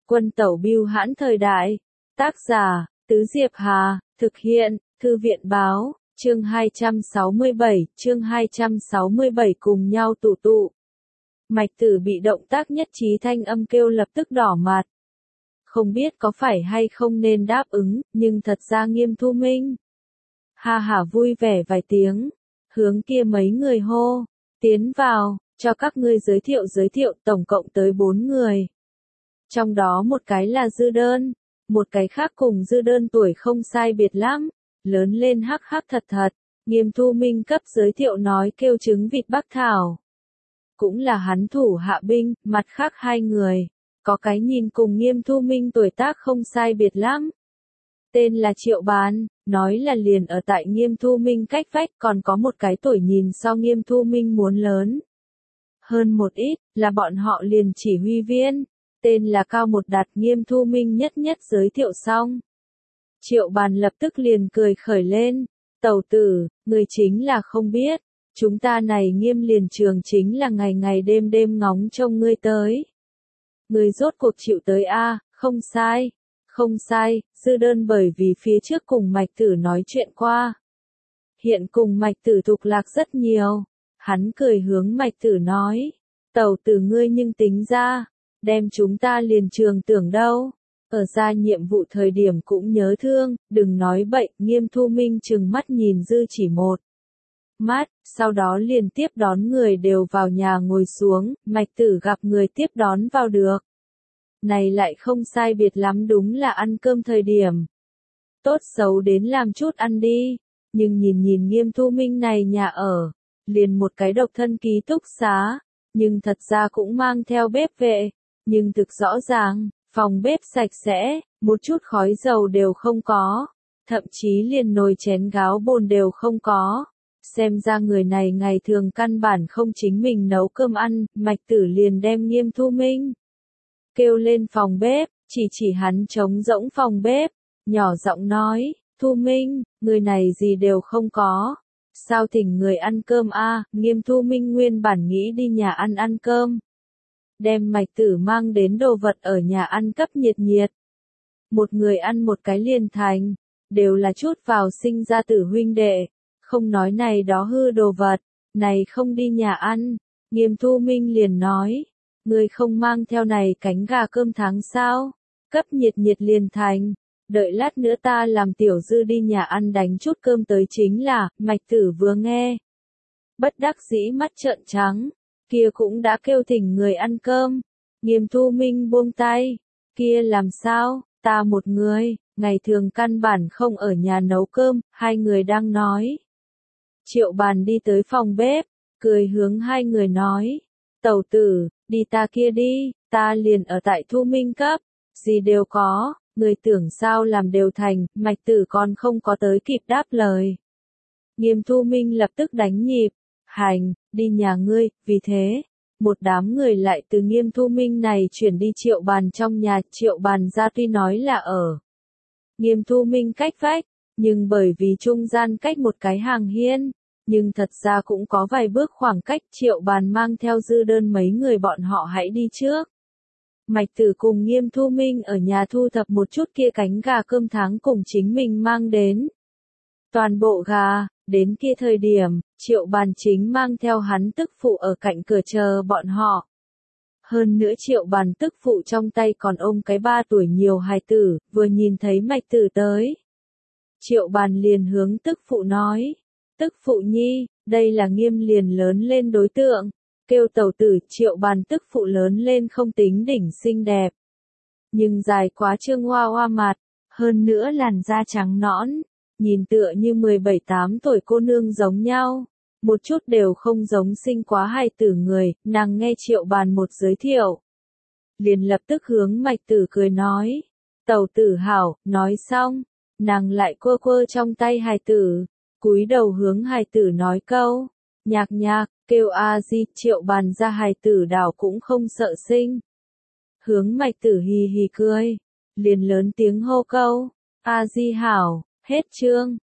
Quân tẩu bưu hãn thời đại. Tác giả, Tứ Diệp Hà, thực hiện, Thư viện báo, chương 267 cùng nhau tụ tụ. Mạch Tử bị động tác nhất trí thanh âm kêu lập tức đỏ mặt. Không biết có phải hay không nên đáp ứng, nhưng thật ra Nghiêm Thu Minh. Ha hả vui vẻ vài tiếng, hướng kia mấy người hô, tiến vào, cho các ngươi giới thiệu tổng cộng tới 4 người. Trong đó một cái là Dư Đơn, một cái khác cùng Dư Đơn tuổi không sai biệt lắm, lớn lên hắc hắc thật thật, Nghiêm Thu Minh cấp giới thiệu nói kêu trứng vịt Bắc Thảo. Cũng là hắn thủ hạ binh, mặt khác hai người, có cái nhìn cùng Nghiêm Thu Minh tuổi tác không sai biệt lắm. Tên là Triệu Bán, nói là liền ở tại Nghiêm Thu Minh cách vách, còn có một cái tuổi nhìn so Nghiêm Thu Minh muốn lớn hơn một ít, là bọn họ liền chỉ huy viên, tên là Cao Một Đạt. Nghiêm Thu Minh nhất giới thiệu xong. Triệu Bàn lập tức liền cười khởi lên, tẩu tử, người chính là không biết, chúng ta này Nghiêm liền trường chính là ngày ngày đêm ngóng trông ngươi tới. Ngươi rốt cuộc chịu tới a, không sai, Dư Đơn bởi vì phía trước cùng Mạch Tử nói chuyện qua. Hiện cùng Mạch Tử thuộc lạc rất nhiều, hắn cười hướng Mạch Tử nói, tẩu tử ngươi nhưng tính ra, đem chúng ta liền trường tưởng đâu, ở ra nhiệm vụ thời điểm cũng nhớ thương, đừng nói bậy. Nghiêm Thu Minh trừng mắt nhìn Dư Chỉ một mắt, sau đó liền tiếp đón người đều vào nhà ngồi xuống, Mạch Tử gặp người tiếp đón vào được. Này lại không sai biệt lắm, đúng là ăn cơm thời điểm. Tốt xấu đến làm chút ăn đi, nhưng nhìn Nghiêm Thu Minh này nhà ở, liền một cái độc thân ký túc xá, nhưng thật ra cũng mang theo bếp vệ, nhưng thực rõ ràng, phòng bếp sạch sẽ, một chút khói dầu đều không có, thậm chí liền nồi chén gáo bồn đều không có. Xem ra người này ngày thường căn bản không chính mình nấu cơm ăn. Mạch Tử liền đem Nghiêm Thu Minh kêu lên phòng bếp, chỉ hắn trống rỗng phòng bếp, nhỏ giọng nói, Thu Minh, người này gì đều không có, sao thỉnh người ăn cơm a? Nghiêm Thu Minh nguyên bản nghĩ đi nhà ăn cơm, đem Mạch Tử mang đến đồ vật ở nhà ăn cấp nhiệt. Một người ăn một cái liền thành, đều là chút vào sinh ra tử huynh đệ, không nói này đó hư đồ vật, này không đi nhà ăn. Nghiêm Thu Minh liền nói, người không mang theo này cánh gà cơm tháng sao, cấp nhiệt liền thành, đợi lát nữa ta làm Tiểu Dư đi nhà ăn đánh chút cơm tới chính là. Mạch Tử vừa nghe, bất đắc dĩ mắt trợn trắng, kia cũng đã kêu thỉnh người ăn cơm. Nghiêm Thu Minh buông tay, kia làm sao, ta một người, ngày thường căn bản không ở nhà nấu cơm. Hai người đang nói, Triệu Bàn đi tới phòng bếp, cười hướng hai người nói, tẩu tử, đi ta kia đi, ta liền ở tại Thu Minh cấp, gì đều có, người tưởng sao làm đều thành. Mạch Tử còn không có tới kịp đáp lời, Nghiêm Thu Minh lập tức đánh nhịp, hành, đi nhà ngươi. Vì thế, một đám người lại từ Nghiêm Thu Minh này chuyển đi Triệu Bàn trong nhà. Triệu Bàn ra tuy nói là ở Nghiêm Thu Minh cách vách, nhưng bởi vì trung gian cách một cái hàng hiên, nhưng thật ra cũng có vài bước khoảng cách. Triệu Bàn mang theo Dư Đơn mấy người bọn họ hãy đi trước. Mạch Tử cùng Nghiêm Thu Minh ở nhà thu thập một chút kia cánh gà cơm tháng cùng chính mình mang đến. Toàn bộ gà, đến kia thời điểm, Triệu Bàn chính mang theo hắn tức phụ ở cạnh cửa chờ bọn họ. Hơn nữa Triệu Bàn tức phụ trong tay còn ôm cái 3 tuổi nhiều hài tử, vừa nhìn thấy Mạch Tử tới, Triệu Bàn liền hướng tức phụ nói, tức phụ nhi, đây là Nghiêm liền lớn lên đối tượng, kêu tẩu tử. Triệu Bàn tức phụ lớn lên không tính đỉnh xinh đẹp, nhưng dài quá trương hoa mặt, hơn nữa làn da trắng nõn, nhìn tựa như 17-8 tuổi cô nương giống nhau, một chút đều không giống sinh quá hài tử người. Nàng nghe Triệu Bàn một giới thiệu, liền lập tức hướng Mạch Tử cười nói, tẩu tử hảo. Nói xong, nàng lại quơ trong tay hài tử, cúi đầu hướng hài tử nói câu, nhạc, kêu a di. Triệu Bàn ra hài tử đảo cũng không sợ sinh, hướng Mạch Tử hì cười, liền lớn tiếng hô câu, a di hảo. Hết chương.